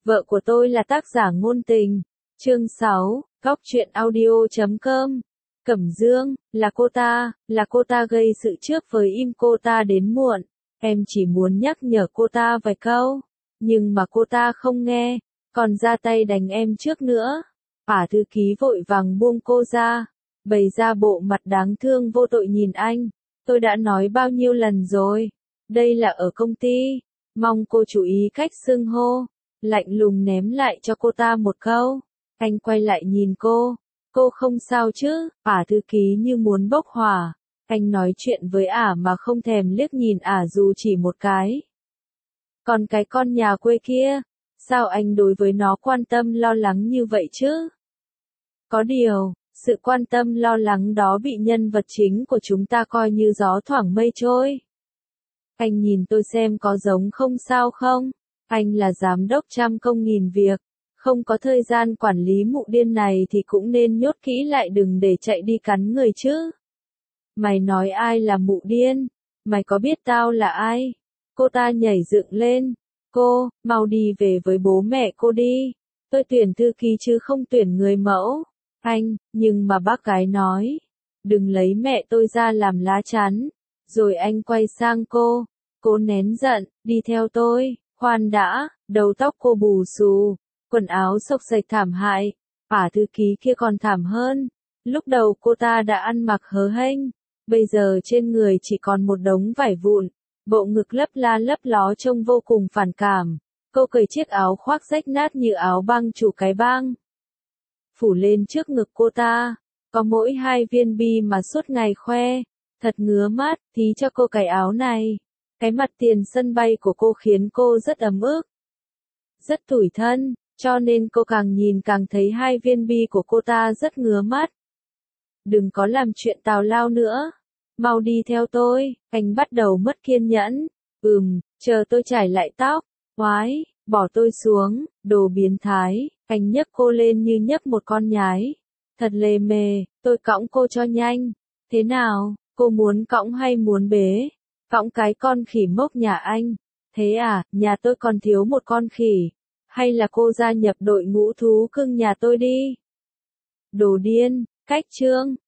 Vợ của tôi là tác giả ngôn tình. Chương 6, Góc truyện audio.com. Cẩm Dương, là cô ta gây sự trước với im cô ta đến muộn. Em chỉ muốn nhắc nhở cô ta vài câu, nhưng mà cô ta không nghe, còn ra tay đánh em trước nữa. Thư ký vội vàng buông cô ra, bày ra bộ mặt đáng thương vô tội nhìn anh. Tôi đã nói bao nhiêu lần rồi, đây là ở công ty, mong cô chú ý cách xưng hô. Lạnh lùng ném lại cho cô ta một câu. Anh quay lại nhìn cô không sao chứ? Thư ký như muốn bốc hỏa. Anh nói chuyện với mà không thèm liếc nhìn dù chỉ một cái. Còn cái con nhà quê kia, sao anh đối với nó quan tâm lo lắng như vậy chứ? Có điều, sự quan tâm lo lắng đó bị nhân vật chính của chúng ta coi như gió thoảng mây trôi. Anh nhìn tôi xem có giống không sao không? Anh là giám đốc trăm công nghìn việc, không có thời gian quản lý mụ điên này thì cũng nên nhốt kỹ lại đừng để chạy đi cắn người chứ. Mày nói ai là mụ điên? Mày có biết tao là ai? Cô ta nhảy dựng lên. Cô, mau đi về với bố mẹ cô đi. Tôi tuyển thư ký chứ không tuyển người mẫu. Anh, nhưng mà bác gái nói, đừng lấy mẹ tôi ra làm lá chắn. Rồi anh quay sang cô nén giận, đi theo tôi. Khoan đã, đầu tóc cô bù xù, quần áo xộc xệch thảm hại, thư ký kia còn thảm hơn. Lúc đầu cô ta đã ăn mặc hớ hênh, bây giờ trên người chỉ còn một đống vải vụn, bộ ngực lấp la lấp ló trông vô cùng phản cảm. Cô cởi chiếc áo khoác rách nát như áo băng chủ cái băng, phủ lên trước ngực cô ta, có mỗi 2 viên bi mà suốt ngày khoe, thật ngứa mắt. Thí cho cô cái áo này. Cái mặt tiền sân bay của cô khiến cô rất ấm ức, rất tủi thân, cho nên cô càng nhìn càng thấy 2 viên bi của cô ta rất ngứa mắt. Đừng có làm chuyện tào lao nữa, mau đi theo tôi. Anh bắt đầu mất kiên nhẫn. Chờ tôi chải lại tóc. Oái, bỏ tôi xuống, đồ biến thái. Anh nhấc cô lên như nhấc một con nhái. Thật lề mề, tôi cõng cô cho nhanh. Thế nào, cô muốn cõng hay muốn bế? Cõng cái con khỉ mốc nhà anh. Thế nhà tôi còn thiếu một con khỉ. Hay là cô gia nhập đội ngũ thú cưng nhà tôi đi. Đồ điên, cách chương.